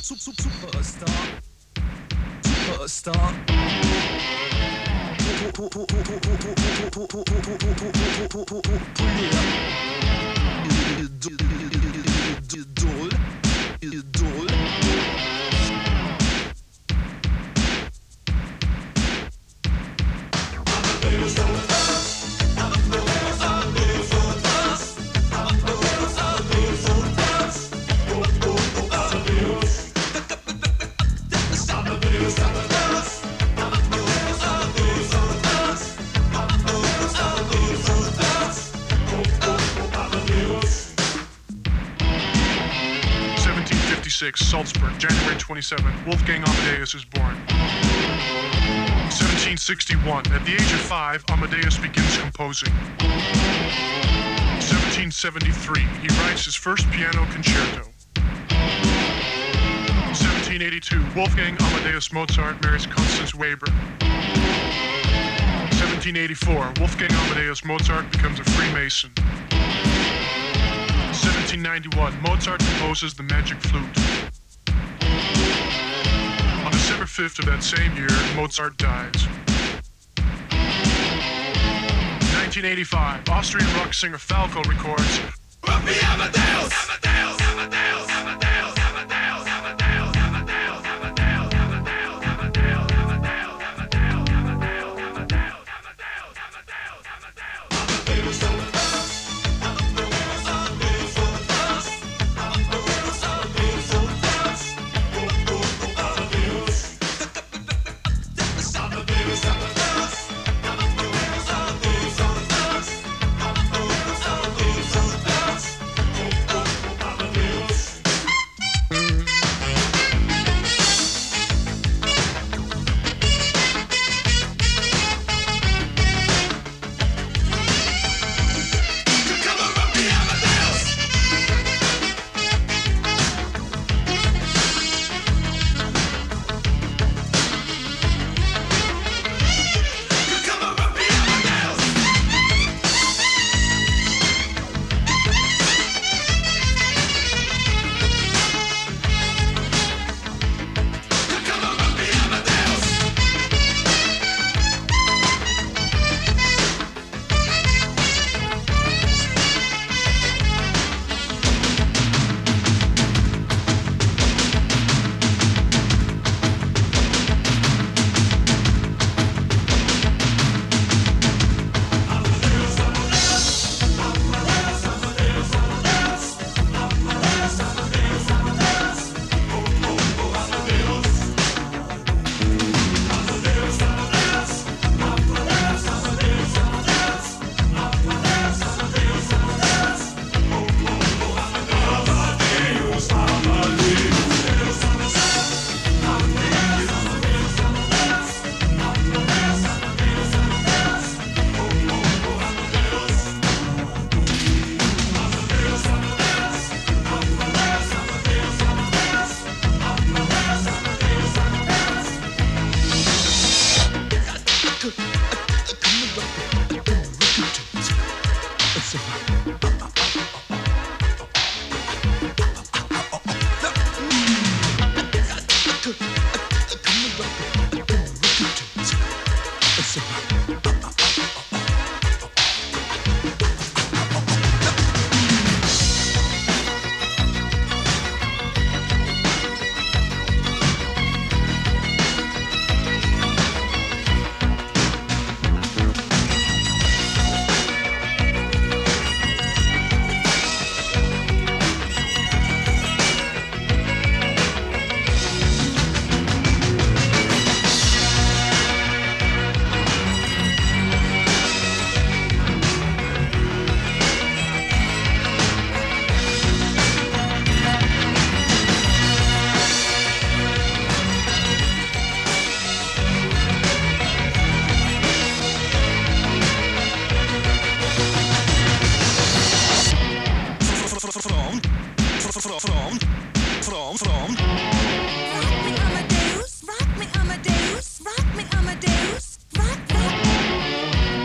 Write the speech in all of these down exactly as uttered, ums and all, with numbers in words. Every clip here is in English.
Superstar. Superstar. Idol. Idol. Salzburg, January twenty-seventh, Wolfgang Amadeus is born. seventeen sixty-one, at the age of five, Amadeus begins composing. seventeen seventy-three, he writes his first piano concerto. seventeen eighty-two, Wolfgang Amadeus Mozart marries Constance Weber. seventeen eighty-four, Wolfgang Amadeus Mozart becomes a Freemason. seventeen ninety-one, Mozart composes the Magic Flute. On December fifth of that same year, Mozart dies. nineteen eighty-five, Austrian rock singer Falco records Run Me Amadeus! Amadeus! Amadeus! Amadeus! Amadeus! Amadeus! Amadeus!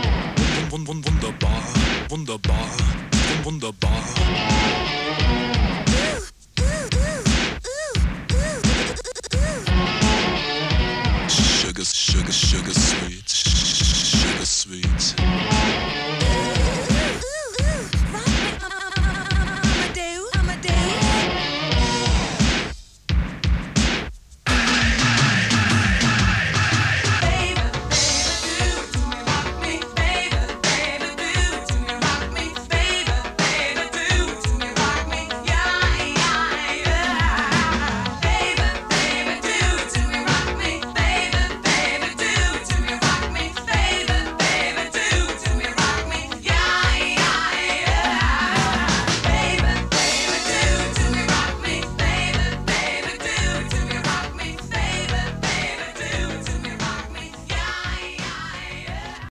wunderbar, wunderbar, wunderbar.